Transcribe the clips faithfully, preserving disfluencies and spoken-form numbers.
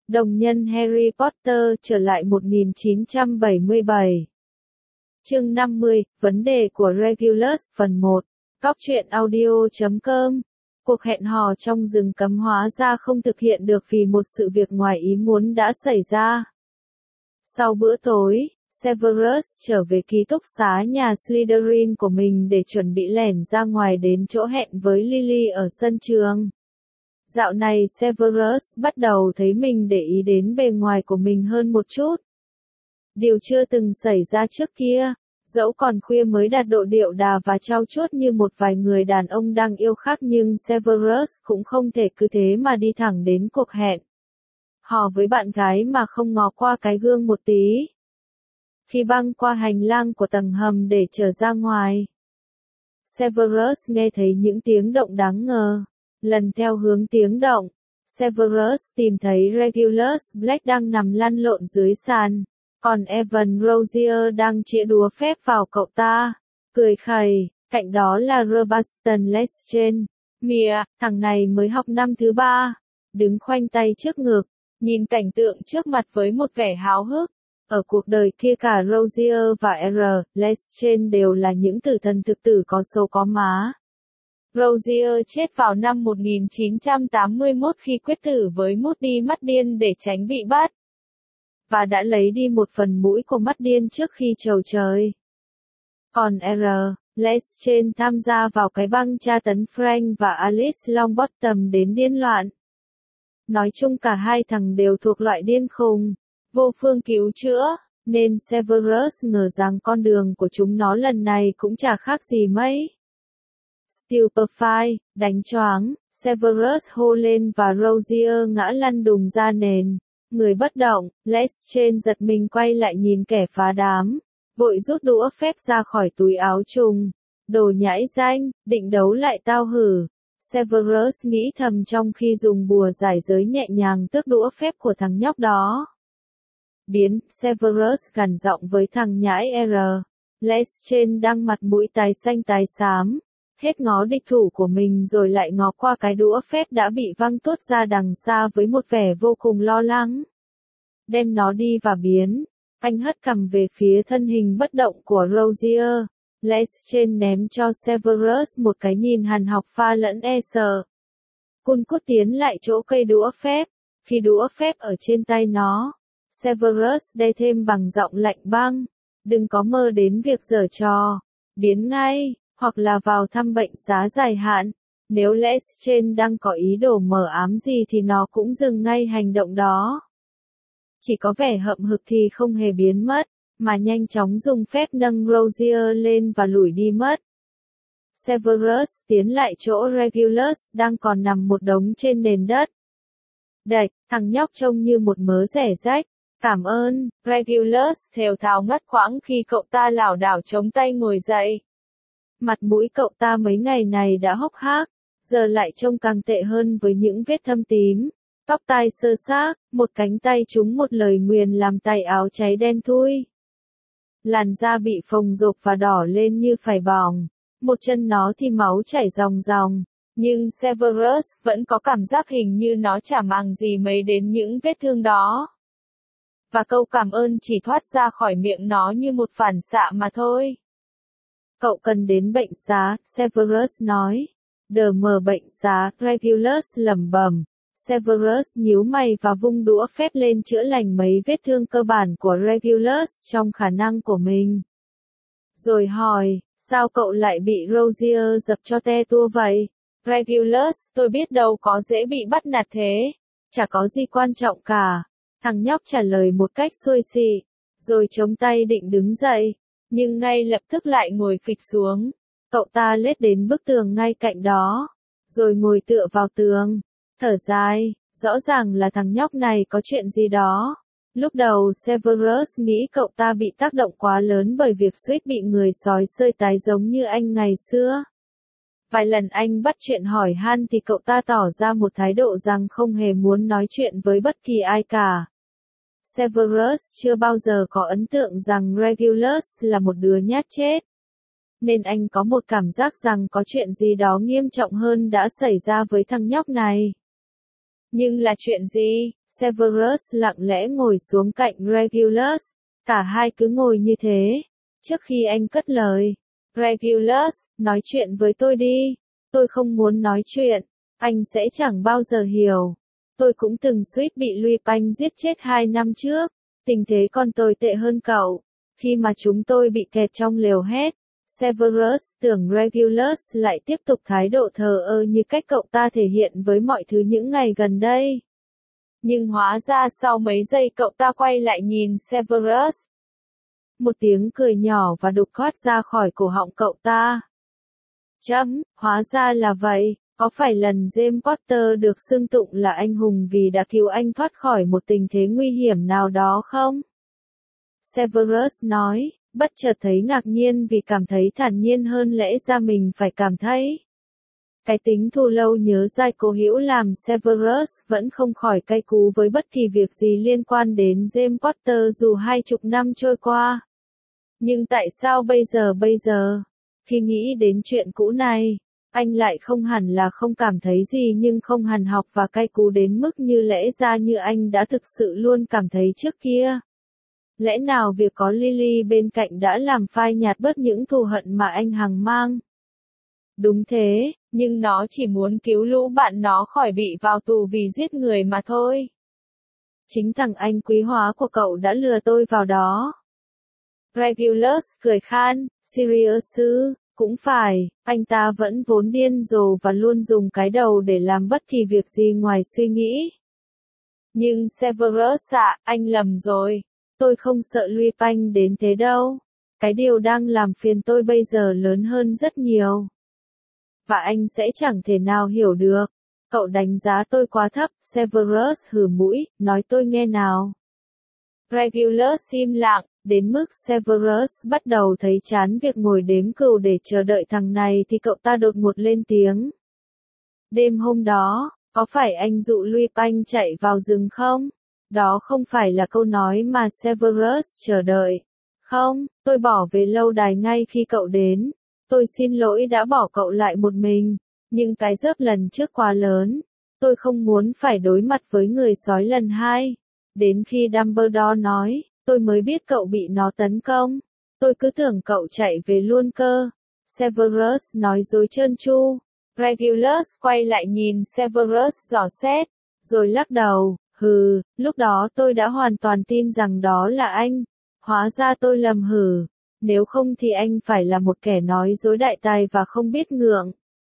Đồng nhân Harry Potter trở lại một nghìn chín trăm bảy mươi bảy. Chương năm mươi, vấn đề của Regulus, phần một. Góc truyện audio chấm com. Cuộc hẹn hò trong rừng cấm hóa ra không thực hiện được vì một sự việc ngoài ý muốn đã xảy ra. Sau bữa tối, Severus trở về ký túc xá nhà Slytherin của mình để chuẩn bị lẻn ra ngoài đến chỗ hẹn với Lily ở sân trường. Dạo này Severus bắt đầu thấy mình để ý đến bề ngoài của mình hơn một chút. Điều chưa từng xảy ra trước kia, dẫu còn khuya mới đạt độ điệu đà và trau chuốt như một vài người đàn ông đang yêu khác, nhưng Severus cũng không thể cứ thế mà đi thẳng đến cuộc hẹn hò với bạn gái mà không ngó qua cái gương một tí. Khi băng qua hành lang của tầng hầm để trở ra ngoài, Severus nghe thấy những tiếng động đáng ngờ. Lần theo hướng tiếng động, Severus tìm thấy Regulus Black đang nằm lăn lộn dưới sàn, còn Evan Rozier đang chĩa đũa phép vào cậu ta, cười khẩy. Cạnh đó là Sebastian Lestrange. Mia, thằng này mới học năm thứ ba, đứng khoanh tay trước ngực, nhìn cảnh tượng trước mặt với một vẻ háo hức. Ở cuộc đời kia cả Rozier và R. Lestrange đều là những tử thần thực tử có số có má. Rozier chết vào năm một nghìn chín trăm tám mươi mốt khi quyết tử với Moody mắt điên để tránh bị bắt, và đã lấy đi một phần mũi của mắt điên trước khi trầu trời. Còn R. Lestrange tham gia vào cái băng tra tấn Frank và Alice Longbottom đến điên loạn. Nói chung cả hai thằng đều thuộc loại điên khùng, vô phương cứu chữa, nên Severus ngờ rằng con đường của chúng nó lần này cũng chả khác gì mấy. Stupefy, đánh choáng, Severus hô lên và Rozier ngã lăn đùng ra nền. Người bất động, Lestrange giật mình quay lại nhìn kẻ phá đám, vội rút đũa phép ra khỏi túi áo trùng. Đồ nhãi danh, định đấu lại tao hử? Severus nghĩ thầm trong khi dùng bùa giải giới nhẹ nhàng tước đũa phép của thằng nhóc đó. Biến, Severus gằn giọng với thằng nhãi R. Lestrange đang mặt mũi tái xanh tái xám, hết ngó địch thủ của mình rồi lại ngó qua cái đũa phép đã bị văng tuốt ra đằng xa với một vẻ vô cùng lo lắng. Đem nó đi và biến. Anh hất cằm về phía thân hình bất động của Rozier. Lestrange ném cho Severus một cái nhìn hằn học pha lẫn e sợ. Cun cút tiến lại chỗ cây đũa phép. Khi đũa phép ở trên tay nó, Severus đe thêm bằng giọng lạnh băng. Đừng có mơ đến việc giở trò. Biến ngay, hoặc là vào thăm bệnh xá dài hạn. Nếu Lestrange đang có ý đồ mờ ám gì thì nó cũng dừng ngay hành động đó. Chỉ có vẻ hậm hực thì không hề biến mất, mà nhanh chóng dùng phép nâng Rozier lên và lủi đi mất. Severus tiến lại chỗ Regulus đang còn nằm một đống trên nền đất. Đạch, thằng nhóc trông như một mớ rẻ rách. Cảm ơn, Regulus thều thào ngắt quãng khi cậu ta lảo đảo chống tay ngồi dậy. Mặt mũi cậu ta mấy ngày này đã hốc hác, giờ lại trông càng tệ hơn với những vết thâm tím, tóc tai xơ xác, một cánh tay trúng một lời nguyền làm tay áo cháy đen thui. Làn da bị phồng rộp và đỏ lên như phải bỏng, một chân nó thì máu chảy ròng ròng, nhưng Severus vẫn có cảm giác hình như nó chả màng gì mấy đến những vết thương đó. Và câu cảm ơn chỉ thoát ra khỏi miệng nó như một phản xạ mà thôi. Cậu cần đến bệnh xá, Severus nói. Đờ mờ bệnh xá, Regulus lẩm bẩm. Severus nhíu mày và vung đũa phép lên chữa lành mấy vết thương cơ bản của Regulus trong khả năng của mình. Rồi hỏi, sao cậu lại bị Rozier dập cho te tua vậy? Regulus, tôi biết đâu có dễ bị bắt nạt thế. Chả có gì quan trọng cả. Thằng nhóc trả lời một cách xuôi xị, rồi chống tay định đứng dậy, nhưng ngay lập tức lại ngồi phịch xuống. Cậu ta lết đến bức tường ngay cạnh đó, rồi ngồi tựa vào tường, thở dài, rõ ràng là thằng nhóc này có chuyện gì đó. Lúc đầu Severus nghĩ cậu ta bị tác động quá lớn bởi việc suýt bị người sói xơi tái giống như anh ngày xưa. Vài lần anh bắt chuyện hỏi han thì cậu ta tỏ ra một thái độ rằng không hề muốn nói chuyện với bất kỳ ai cả. Severus chưa bao giờ có ấn tượng rằng Regulus là một đứa nhát chết, nên anh có một cảm giác rằng có chuyện gì đó nghiêm trọng hơn đã xảy ra với thằng nhóc này. Nhưng là chuyện gì? Severus lặng lẽ ngồi xuống cạnh Regulus. Cả hai cứ ngồi như thế. Trước khi anh cất lời. Regulus, nói chuyện với tôi đi. Tôi không muốn nói chuyện. Anh sẽ chẳng bao giờ hiểu. Tôi cũng từng suýt bị Lupin giết chết hai năm trước. Tình thế còn tồi tệ hơn cậu. Khi mà chúng tôi bị kẹt trong lều hét. Severus tưởng Regulus lại tiếp tục thái độ thờ ơ như cách cậu ta thể hiện với mọi thứ những ngày gần đây. Nhưng hóa ra sau mấy giây cậu ta quay lại nhìn Severus. Một tiếng cười nhỏ và đục thoát ra khỏi cổ họng cậu ta. Chấm, hóa ra là vậy, có phải lần James Potter được xưng tụng là anh hùng vì đã cứu anh thoát khỏi một tình thế nguy hiểm nào đó không? Severus nói, bất chợt thấy ngạc nhiên vì cảm thấy thản nhiên hơn lẽ ra mình phải cảm thấy. Cái tính thù lâu nhớ dai cố hữu làm Severus vẫn không khỏi cay cú với bất kỳ việc gì liên quan đến James Potter dù hai chục năm trôi qua. Nhưng tại sao bây giờ bây giờ? Khi nghĩ đến chuyện cũ này, anh lại không hẳn là không cảm thấy gì nhưng không hằn học và cay cú đến mức như lẽ ra như anh đã thực sự luôn cảm thấy trước kia. Lẽ nào việc có Lily bên cạnh đã làm phai nhạt bớt những thù hận mà anh hằng mang? Đúng thế, nhưng nó chỉ muốn cứu lũ bạn nó khỏi bị vào tù vì giết người mà thôi. Chính thằng anh quý hóa của cậu đã lừa tôi vào đó. Regulus cười khan, Sirius ư, cũng phải, anh ta vẫn vốn điên rồ và luôn dùng cái đầu để làm bất kỳ việc gì ngoài suy nghĩ. Nhưng Severus ạ, anh lầm rồi. Tôi không sợ Lupin đến thế đâu. Cái điều đang làm phiền tôi bây giờ lớn hơn rất nhiều. Và anh sẽ chẳng thể nào hiểu được. Cậu đánh giá tôi quá thấp, Severus hừ mũi, nói tôi nghe nào. Regulus im lặng, đến mức Severus bắt đầu thấy chán việc ngồi đếm cừu để chờ đợi thằng này thì cậu ta đột ngột lên tiếng. Đêm hôm đó, có phải anh dụ Lupin chạy vào rừng không? Đó không phải là câu nói mà Severus chờ đợi. Không, tôi bỏ về lâu đài ngay khi cậu đến. Tôi xin lỗi đã bỏ cậu lại một mình. Nhưng cái rớp lần trước quá lớn. Tôi không muốn phải đối mặt với người sói lần hai. Đến khi Dumbledore nói, tôi mới biết cậu bị nó tấn công. Tôi cứ tưởng cậu chạy về luôn cơ. Severus nói dối trơn tru. Regulus quay lại nhìn Severus dò xét, rồi lắc đầu. Hừ, lúc đó tôi đã hoàn toàn tin rằng đó là anh. Hóa ra tôi lầm hử. Nếu không thì anh phải là một kẻ nói dối đại tài và không biết ngượng.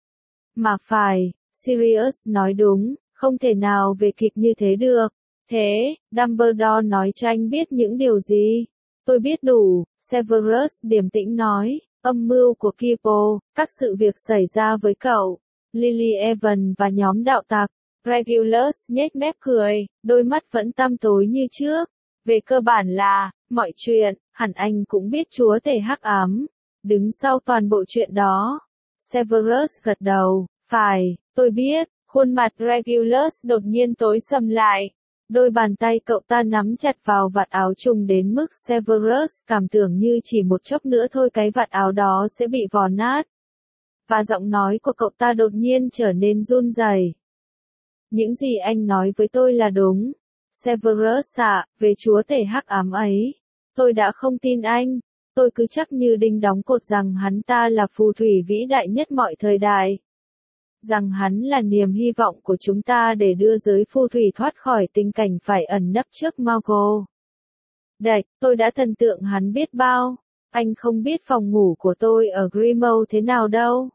Mà phải, Sirius nói đúng, không thể nào về kịp như thế được. Thế, Dumbledore nói cho anh biết những điều gì? Tôi biết đủ, Severus điềm tĩnh nói, âm mưu của Kipo, các sự việc xảy ra với cậu, Lily Evans và nhóm đạo tặc. Regulus nhếch mép cười, đôi mắt vẫn tăm tối như trước. Về cơ bản là, mọi chuyện, hẳn anh cũng biết chúa tể hắc ám. Đứng sau toàn bộ chuyện đó. Severus gật đầu, phải, tôi biết, khuôn mặt Regulus đột nhiên tối sầm lại. Đôi bàn tay cậu ta nắm chặt vào vạt áo trùng đến mức Severus cảm tưởng như chỉ một chốc nữa thôi cái vạt áo đó sẽ bị vò nát. Và giọng nói của cậu ta đột nhiên trở nên run rẩy. Những gì anh nói với tôi là đúng. Severus ạ, về chúa tể hắc ám ấy. Tôi đã không tin anh. Tôi cứ chắc như đinh đóng cột rằng hắn ta là phù thủy vĩ đại nhất mọi thời đại. Rằng hắn là niềm hy vọng của chúng ta để đưa giới phù thủy thoát khỏi tình cảnh phải ẩn nấp trước Muggle. Đạch, tôi đã thần tượng hắn biết bao. Anh không biết phòng ngủ của tôi ở Grimmauld thế nào đâu.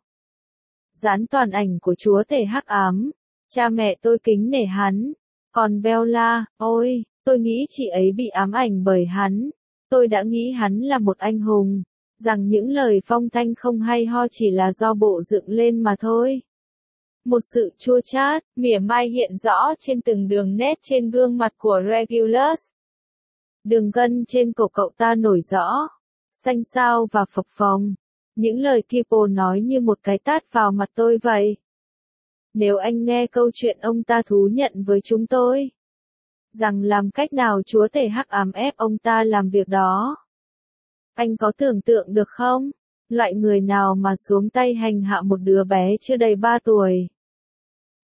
Dán toàn ảnh của chúa tể hắc ám. Cha mẹ tôi kính nể hắn. Còn Bella, ôi, tôi nghĩ chị ấy bị ám ảnh bởi hắn. Tôi đã nghĩ hắn là một anh hùng. Rằng những lời phong thanh không hay ho chỉ là do bộ dựng lên mà thôi. Một sự chua chát, mỉa mai hiện rõ trên từng đường nét trên gương mặt của Regulus. Đường gân trên cổ cậu ta nổi rõ. Xanh xao và phập phồng. Những lời Kipo nói như một cái tát vào mặt tôi vậy. Nếu anh nghe câu chuyện ông ta thú nhận với chúng tôi. Rằng làm cách nào chúa tể hắc ám ép ông ta làm việc đó. Anh có tưởng tượng được không? Loại người nào mà xuống tay hành hạ một đứa bé chưa đầy ba tuổi.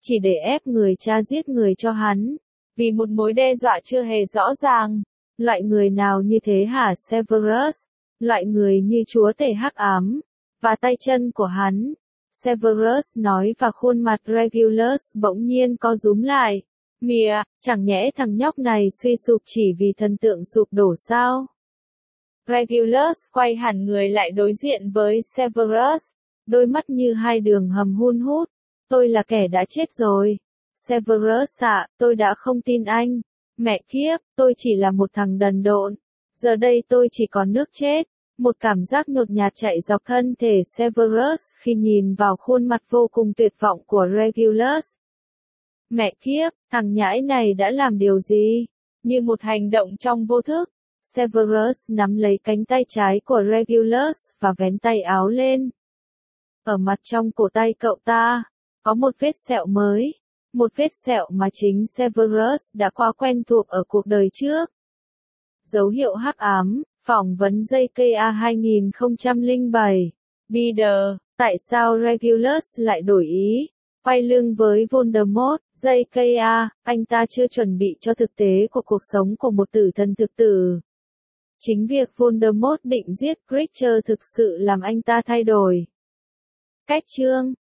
chỉ để ép người cha giết người cho hắn, vì một mối đe dọa chưa hề rõ ràng. Loại người nào như thế hả Severus? Loại người như chúa tể hắc ám, và tay chân của hắn. Severus nói và khuôn mặt Regulus bỗng nhiên co rúm lại. Mìa, chẳng nhẽ thằng nhóc này suy sụp chỉ vì thần tượng sụp đổ sao? Regulus quay hẳn người lại đối diện với Severus, đôi mắt như hai đường hầm hun hút. Tôi là kẻ đã chết rồi. Severus ạ, tôi đã không tin anh. Mẹ kiếp, tôi chỉ là một thằng đần độn. Giờ đây tôi chỉ còn nước chết. Một cảm giác nhột nhạt chạy dọc thân thể Severus khi nhìn vào khuôn mặt vô cùng tuyệt vọng của Regulus. Mẹ kiếp, thằng nhãi này đã làm điều gì? Như một hành động trong vô thức, Severus nắm lấy cánh tay trái của Regulus và vén tay áo lên. Ở mặt trong cổ tay cậu ta, có một vết sẹo mới. Một vết sẹo mà chính Severus đã quá quen thuộc ở cuộc đời trước. Dấu hiệu hắc ám, phỏng vấn gi ca a hai không không bảy. Bider, tại sao Regulus lại đổi ý? Quay lưng với Voldemort, gi ca a, anh ta chưa chuẩn bị cho thực tế của cuộc sống của một tử thần thực tử. Chính việc Voldemort định giết Creature thực sự làm anh ta thay đổi cách chương.